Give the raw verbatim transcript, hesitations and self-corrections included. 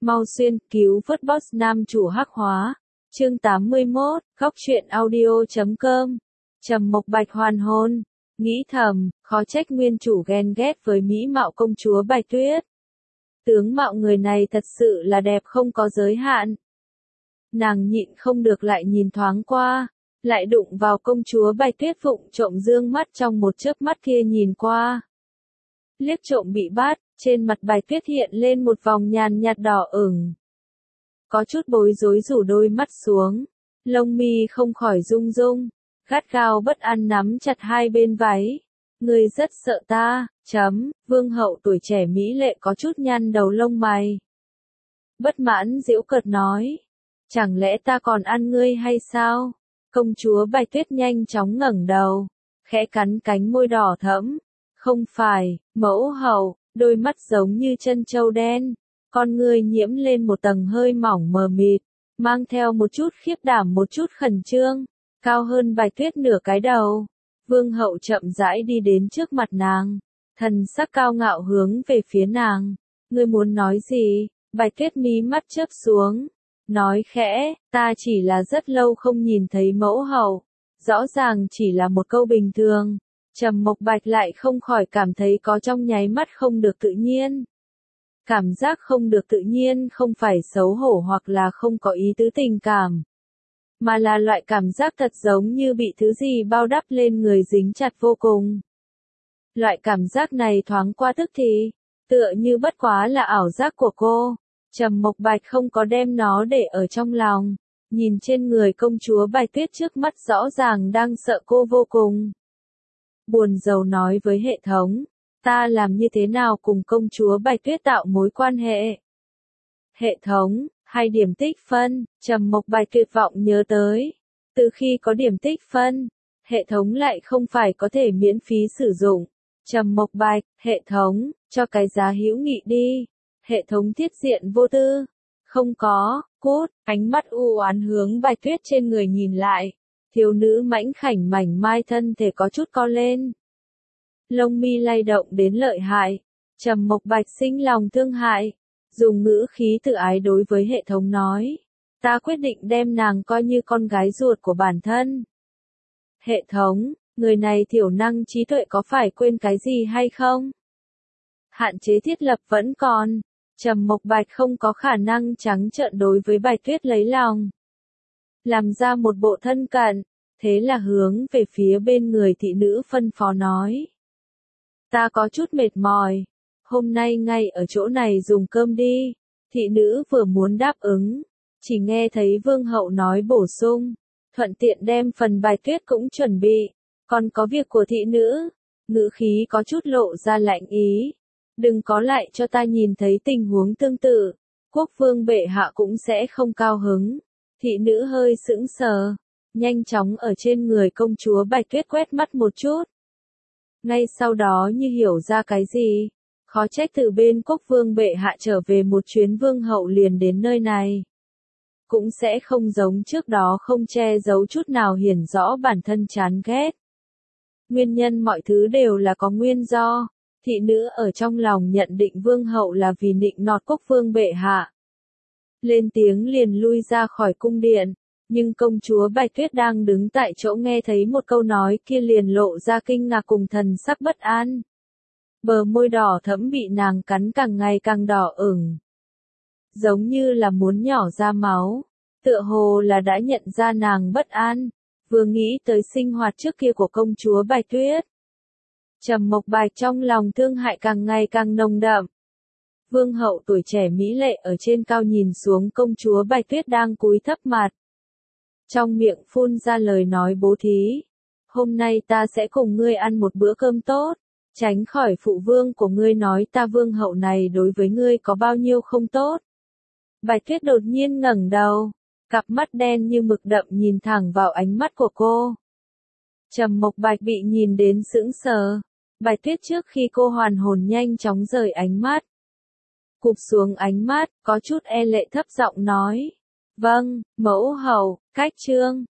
Mau xuyên, cứu vớt boss nam chủ hắc hóa. Chương tám mươi mốt, góc truyện audio chấm com. Trầm Mộc Bạch hoàn hôn. Nghĩ thầm, khó trách nguyên chủ ghen ghét với mỹ mạo công chúa Bạch Tuyết. Tướng mạo người này thật sự là đẹp không có giới hạn. Nàng nhịn không được lại nhìn thoáng qua, lại đụng vào công chúa Bạch Tuyết vụng trộm dương mắt trong một chớp mắt kia nhìn qua. Liếc trộm bị bắt, trên mặt Bạch Tuyết hiện lên một vòng nhàn nhạt đỏ ửng. Có chút bối rối rủ đôi mắt xuống, lông mi không khỏi rung rung, gắt gao bất an nắm chặt hai bên váy. Ngươi rất sợ ta, chấm, vương hậu tuổi trẻ mỹ lệ có chút nhăn đầu lông mày. Bất mãn giễu cợt nói, chẳng lẽ ta còn ăn ngươi hay sao? Công chúa Bạch Tuyết nhanh chóng ngẩng đầu, khẽ cắn cánh môi đỏ thẫm. Không phải, mẫu hậu, đôi mắt giống như chân trâu đen, con ngươi nhiễm lên một tầng hơi mỏng mờ mịt, mang theo một chút khiếp đảm một chút khẩn trương, cao hơn Bạch Tuyết nửa cái đầu. Vương hậu chậm rãi đi đến trước mặt nàng, thần sắc cao ngạo hướng về phía nàng. Ngươi muốn nói gì? Bạch Tuyết mí mắt chớp xuống, nói khẽ, ta chỉ là rất lâu không nhìn thấy mẫu hậu. Rõ ràng chỉ là một câu bình thường. Trầm Mộc Bạch lại không khỏi cảm thấy có trong nháy mắt không được tự nhiên. Cảm giác không được tự nhiên không phải xấu hổ hoặc là không có ý tứ tình cảm, mà là loại cảm giác thật giống như bị thứ gì bao đắp lên người dính chặt vô cùng. Loại cảm giác này thoáng qua tức thì, tựa như bất quá là ảo giác của cô. Trầm Mộc Bạch không có đem nó để ở trong lòng, nhìn trên người công chúa Bạch Tuyết trước mắt rõ ràng đang sợ cô vô cùng. Buồn rầu nói với hệ thống, ta làm như thế nào cùng công chúa Bạch Tuyết tạo mối quan hệ? Hệ thống, hay điểm tích phân, Trầm Mộc Bạch tuyệt vọng nhớ tới. Từ khi có điểm tích phân, hệ thống lại không phải có thể miễn phí sử dụng. Trầm Mộc Bạch, hệ thống, cho cái giá hữu nghị đi. Hệ thống thiết diện vô tư. Không có, cút, ánh mắt u oán hướng Bạch Tuyết trên người nhìn lại. Thiếu nữ mảnh khảnh mảnh mai thân thể có chút co lên. Lông mi lay động đến lợi hại. Trầm Mộc Bạch sinh lòng thương hại, dùng ngữ khí tự ái đối với hệ thống nói, ta quyết định đem nàng coi như con gái ruột của bản thân. Hệ thống, người này thiểu năng trí tuệ có phải quên cái gì hay không? Hạn chế thiết lập vẫn còn. Trầm Mộc Bạch không có khả năng trắng trợn đối với Bạch Tuyết lấy lòng. Làm ra một bộ thân cận, thế là hướng về phía bên người thị nữ phân phó nói. Ta có chút mệt mỏi, hôm nay ngay ở chỗ này dùng cơm đi. Thị nữ vừa muốn đáp ứng, chỉ nghe thấy vương hậu nói bổ sung, thuận tiện đem phần Bạch Tuyết cũng chuẩn bị, còn có việc của thị nữ. Ngữ khí có chút lộ ra lạnh ý, đừng có lại cho ta nhìn thấy tình huống tương tự, quốc vương bệ hạ cũng sẽ không cao hứng. Thị nữ hơi sững sờ, nhanh chóng ở trên người công chúa Bạch Tuyết quét mắt một chút. Ngay sau đó như hiểu ra cái gì, khó trách từ bên quốc vương bệ hạ trở về một chuyến vương hậu liền đến nơi này. Cũng sẽ không giống trước đó không che giấu chút nào hiển rõ bản thân chán ghét. Nguyên nhân mọi thứ đều là có nguyên do. Thị nữ ở trong lòng nhận định vương hậu là vì nịnh nọt quốc vương bệ hạ. Lên tiếng liền lui ra khỏi cung điện, nhưng công chúa Bạch Tuyết đang đứng tại chỗ nghe thấy một câu nói kia liền lộ ra kinh ngạc cùng thần sắc bất an. Bờ môi đỏ thẫm bị nàng cắn càng ngày càng đỏ ửng, giống như là muốn nhỏ ra máu, tựa hồ là đã nhận ra nàng bất an, vừa nghĩ tới sinh hoạt trước kia của công chúa Bạch Tuyết. Trầm Mộc Bạch trong lòng thương hại càng ngày càng nồng đậm. Vương hậu tuổi trẻ mỹ lệ ở trên cao nhìn xuống công chúa Bạch Tuyết đang cúi thấp mặt. Trong miệng phun ra lời nói bố thí. Hôm nay ta sẽ cùng ngươi ăn một bữa cơm tốt, tránh khỏi phụ vương của ngươi nói ta vương hậu này đối với ngươi có bao nhiêu không tốt. Bạch Tuyết đột nhiên ngẩng đầu, cặp mắt đen như mực đậm nhìn thẳng vào ánh mắt của cô. Trầm Mộc Bạch bị nhìn đến sững sờ. Bạch Tuyết trước khi cô hoàn hồn nhanh chóng rời ánh mắt. Cụp xuống ánh mắt, có chút e lệ thấp giọng nói. Vâng, mẫu hậu, cách chương.